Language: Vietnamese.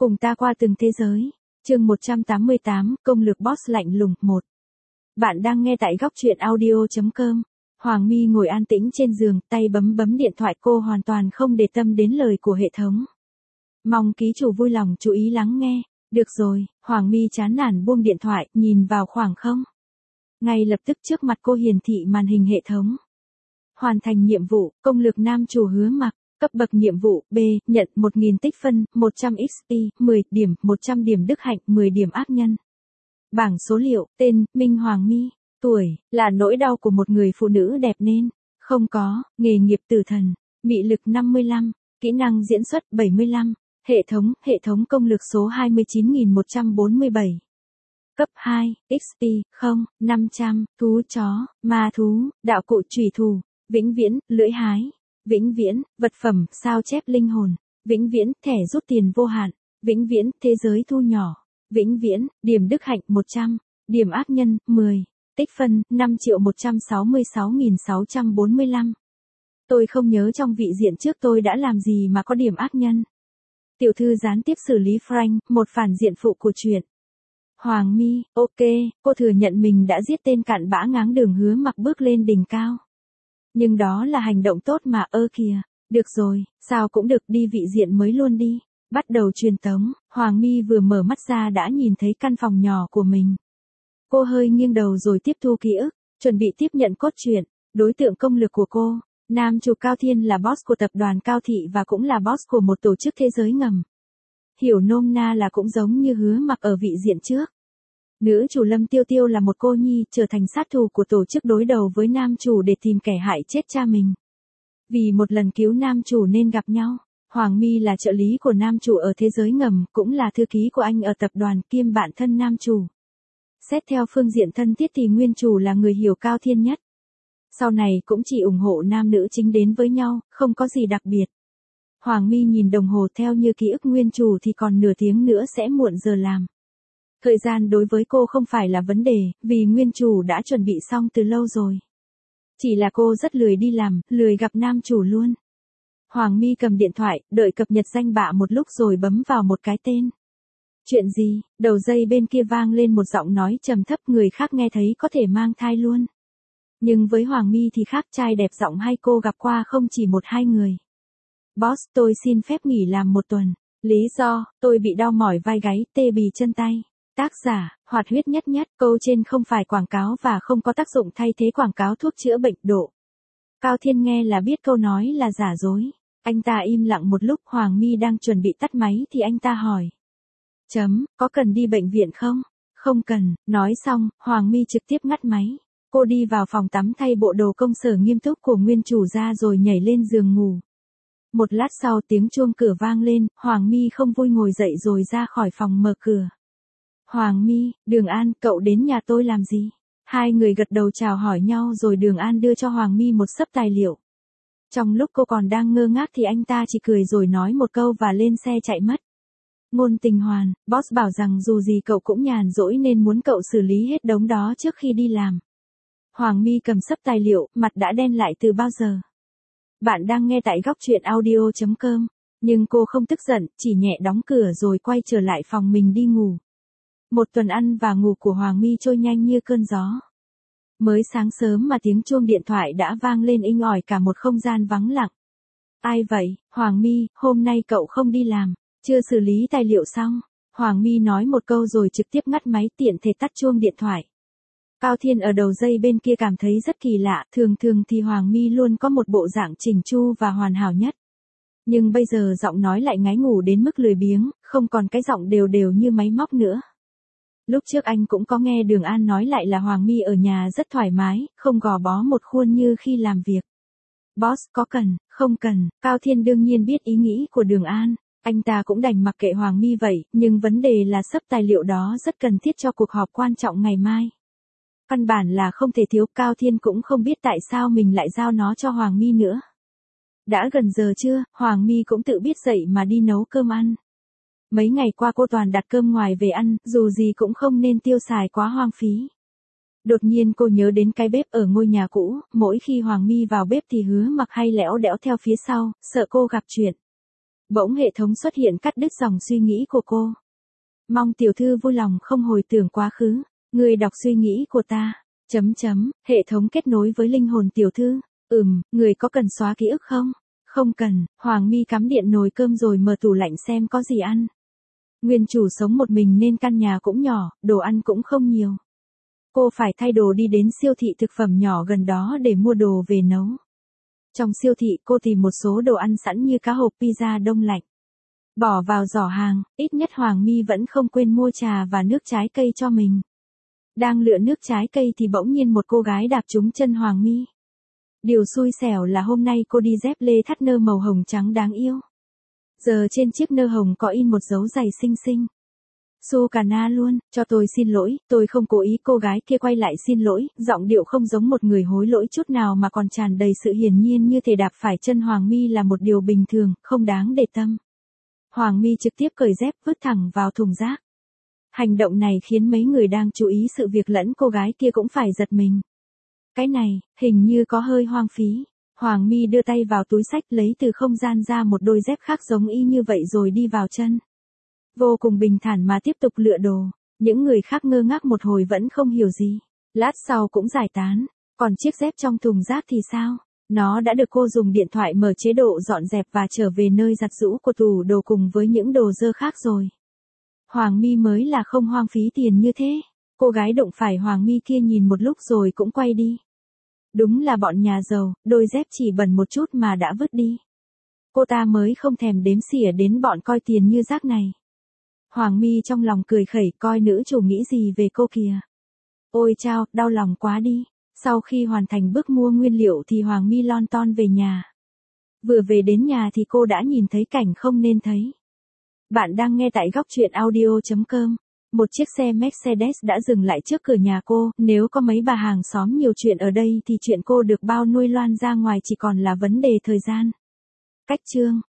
Cùng ta qua từng thế giới. Chương 188, công lược boss lạnh lùng 1. Bạn đang nghe tại góc truyện audio.com. Hoàng My ngồi an tĩnh trên giường, tay bấm bấm điện thoại, cô hoàn toàn không để tâm đến lời của hệ thống. Mong ký chủ vui lòng chú ý lắng nghe. Được rồi, Hoàng My chán nản buông điện thoại, nhìn vào khoảng không. Ngay lập tức trước mặt cô hiển thị màn hình hệ thống. Hoàn thành nhiệm vụ, công lược nam chủ Hứa Mặc. Cấp bậc nhiệm vụ, B, nhận 1000 tích phân, 100 XP, 10 điểm, 100 điểm đức hạnh, 10 điểm ác nhân. Bảng số liệu, tên, Minh Hoàng My. Tuổi, là nỗi đau của một người phụ nữ đẹp nên. Không có, nghề nghiệp tử thần. Mị lực 55, kỹ năng diễn xuất 75. Hệ thống công lược số 29147. Cấp 2, XP, 0, 500, thú chó, ma thú, đạo cụ chủy thủ, vĩnh viễn, lưỡi hái. Vĩnh viễn, vật phẩm, sao chép linh hồn. Vĩnh viễn, thẻ rút tiền vô hạn. Vĩnh viễn, thế giới thu nhỏ. Vĩnh viễn, điểm đức hạnh 100. Điểm ác nhân, 10. Tích phân, 5.166.645. Tôi không nhớ trong vị diện trước tôi đã làm gì mà có điểm ác nhân. Tiểu thư gián tiếp xử lý Frank, một phản diện phụ của chuyện. Hoàng My, ok, cô thừa nhận mình đã giết tên cặn bã ngáng đường Hứa Mặc bước lên đỉnh cao. Nhưng đó là hành động tốt mà, kìa. Được rồi, sao cũng được, đi vị diện mới luôn đi. Bắt đầu truyền tống, Hoàng My vừa mở mắt ra đã nhìn thấy căn phòng nhỏ của mình. Cô hơi nghiêng đầu rồi tiếp thu ký ức, chuẩn bị tiếp nhận cốt truyện. Đối tượng công lược của cô, nam chủ Cao Thiên là boss của tập đoàn Cao Thị và cũng là boss của một tổ chức thế giới ngầm. Hiểu nôm na là cũng giống như Hứa Mặc ở vị diện trước. Nữ chủ Lâm Tiêu Tiêu là một cô nhi trở thành sát thủ của tổ chức đối đầu với nam chủ để tìm kẻ hại chết cha mình. Vì một lần cứu nam chủ nên gặp nhau. Hoàng My là trợ lý của nam chủ ở thế giới ngầm, cũng là thư ký của anh ở tập đoàn kiêm bạn thân nam chủ. Xét theo phương diện thân thiết thì nguyên chủ là người hiểu Cao Thiên nhất. Sau này cũng chỉ ủng hộ nam nữ chính đến với nhau, không có gì đặc biệt. Hoàng My nhìn đồng hồ, theo như ký ức nguyên chủ thì còn nửa tiếng nữa sẽ muộn giờ làm. Thời gian đối với cô không phải là vấn đề, vì nguyên chủ đã chuẩn bị xong từ lâu rồi. Chỉ là cô rất lười đi làm, lười gặp nam chủ luôn. Hoàng My cầm điện thoại, đợi cập nhật danh bạ một lúc rồi bấm vào một cái tên. Chuyện gì? Đầu dây bên kia vang lên một giọng nói trầm thấp, người khác nghe thấy có thể mang thai luôn. Nhưng với Hoàng My thì khác, trai đẹp giọng hay cô gặp qua không chỉ một hai người. Boss, tôi xin phép nghỉ làm một tuần. Lý do, tôi bị đau mỏi vai gáy, tê bì chân tay. Tác giả, Hoạt Huyết Nhất Nhất. Câu trên không phải quảng cáo và không có tác dụng thay thế quảng cáo thuốc chữa bệnh. Độ. Cao Thiên nghe là biết câu nói là giả dối. Anh ta im lặng một lúc, Hoàng My đang chuẩn bị tắt máy thì anh ta hỏi. Có cần đi bệnh viện không? Không cần, nói xong, Hoàng My trực tiếp ngắt máy. Cô đi vào phòng tắm thay bộ đồ công sở nghiêm túc của nguyên chủ ra rồi nhảy lên giường ngủ. Một lát sau tiếng chuông cửa vang lên, Hoàng My không vui ngồi dậy rồi ra khỏi phòng mở cửa. Hoàng My, Đường An, cậu đến nhà tôi làm gì? Hai người gật đầu chào hỏi nhau rồi Đường An đưa cho Hoàng My một xấp tài liệu. Trong lúc cô còn đang ngơ ngác thì anh ta chỉ cười rồi nói một câu và lên xe chạy mất. Ngôn Tình Hoàn, boss bảo rằng dù gì cậu cũng nhàn rỗi nên muốn cậu xử lý hết đống đó trước khi đi làm. Hoàng My cầm xấp tài liệu, mặt đã đen lại từ bao giờ. Bạn đang nghe tại góc truyện audio.com, nhưng cô không tức giận, chỉ nhẹ đóng cửa rồi quay trở lại phòng mình đi ngủ. Một tuần ăn và ngủ của Hoàng My trôi nhanh như cơn gió. Mới sáng sớm mà tiếng chuông điện thoại đã vang lên inh ỏi cả một không gian vắng lặng. Ai vậy? Hoàng My, hôm nay cậu không đi làm, chưa xử lý tài liệu xong. Hoàng My nói một câu rồi trực tiếp ngắt máy, tiện thể tắt chuông điện thoại. Cao Thiên ở đầu dây bên kia cảm thấy rất kỳ lạ, thường thì Hoàng My luôn có một bộ dạng chỉnh chu và hoàn hảo nhất. Nhưng bây giờ giọng nói lại ngái ngủ đến mức lười biếng, không còn cái giọng đều đều như máy móc nữa. Lúc trước anh cũng có nghe Đường An nói lại là Hoàng My ở nhà rất thoải mái, không gò bó một khuôn như khi làm việc. Boss, có cần, không cần, Cao Thiên đương nhiên biết ý nghĩ của Đường An. Anh ta cũng đành mặc kệ Hoàng My vậy, nhưng vấn đề là xấp tài liệu đó rất cần thiết cho cuộc họp quan trọng ngày mai. Căn bản là không thể thiếu, Cao Thiên cũng không biết tại sao mình lại giao nó cho Hoàng My nữa. Đã gần giờ trưa, Hoàng My cũng tự biết dậy mà đi nấu cơm ăn. Mấy ngày qua cô toàn đặt cơm ngoài về ăn, dù gì cũng không nên tiêu xài quá hoang phí. Đột nhiên cô nhớ đến cái bếp ở ngôi nhà cũ, mỗi khi Hoàng My vào bếp thì Hứa Mặc hay lẽo đẽo theo phía sau, sợ cô gặp chuyện. Bỗng hệ thống xuất hiện cắt đứt dòng suy nghĩ của cô. Mong tiểu thư vui lòng không hồi tưởng quá khứ. Người đọc suy nghĩ của ta. Hệ thống kết nối với linh hồn tiểu thư. Người có cần xóa ký ức không? Không cần. Hoàng My cắm điện nồi cơm rồi mở tủ lạnh xem có gì ăn. Nguyên chủ sống một mình nên căn nhà cũng nhỏ, đồ ăn cũng không nhiều. Cô phải thay đồ đi đến siêu thị thực phẩm nhỏ gần đó để mua đồ về nấu. Trong siêu thị cô tìm một số đồ ăn sẵn như cá hộp pizza đông lạnh. Bỏ vào giỏ hàng, ít nhất Hoàng My vẫn không quên mua trà và nước trái cây cho mình. Đang lựa nước trái cây thì bỗng nhiên một cô gái đạp trúng chân Hoàng My. Điều xui xẻo là hôm nay cô đi dép lê thắt nơ màu hồng trắng đáng yêu. Giờ trên chiếc nơ hồng có in một dấu giày xinh xinh. Su cà na luôn, cho tôi xin lỗi, tôi không cố ý. Cô gái kia quay lại xin lỗi, giọng điệu không giống một người hối lỗi chút nào mà còn tràn đầy sự hiển nhiên như thể đạp phải chân Hoàng My là một điều bình thường, không đáng để tâm. Hoàng My trực tiếp cởi dép vứt thẳng vào thùng rác. Hành động này khiến mấy người đang chú ý sự việc lẫn cô gái kia cũng phải giật mình. Cái này, hình như có hơi hoang phí. Hoàng My đưa tay vào túi xách lấy từ không gian ra một đôi dép khác giống y như vậy rồi đi vào chân. Vô cùng bình thản mà tiếp tục lựa đồ. Những người khác ngơ ngác một hồi vẫn không hiểu gì. Lát sau cũng giải tán. Còn chiếc dép trong thùng rác thì sao? Nó đã được cô dùng điện thoại mở chế độ dọn dẹp và trở về nơi giặt giũ của tủ đồ cùng với những đồ dơ khác rồi. Hoàng My mới là không hoang phí tiền như thế. Cô gái đụng phải Hoàng My kia nhìn một lúc rồi cũng quay đi. Đúng là bọn nhà giàu, đôi dép chỉ bẩn một chút mà đã vứt đi. Cô ta mới không thèm đếm xỉa đến bọn coi tiền như rác này. Hoàng My trong lòng cười khẩy coi nữ chủ nghĩ gì về cô kìa. Ôi chao, đau lòng quá đi. Sau khi hoàn thành bước mua nguyên liệu thì Hoàng My lon ton về nhà. Vừa về đến nhà thì cô đã nhìn thấy cảnh không nên thấy. Bạn đang nghe tại góc truyện audio.com. Một chiếc xe Mercedes đã dừng lại trước cửa nhà cô, nếu có mấy bà hàng xóm nhiều chuyện ở đây thì chuyện cô được bao nuôi loan ra ngoài chỉ còn là vấn đề thời gian. Cách chương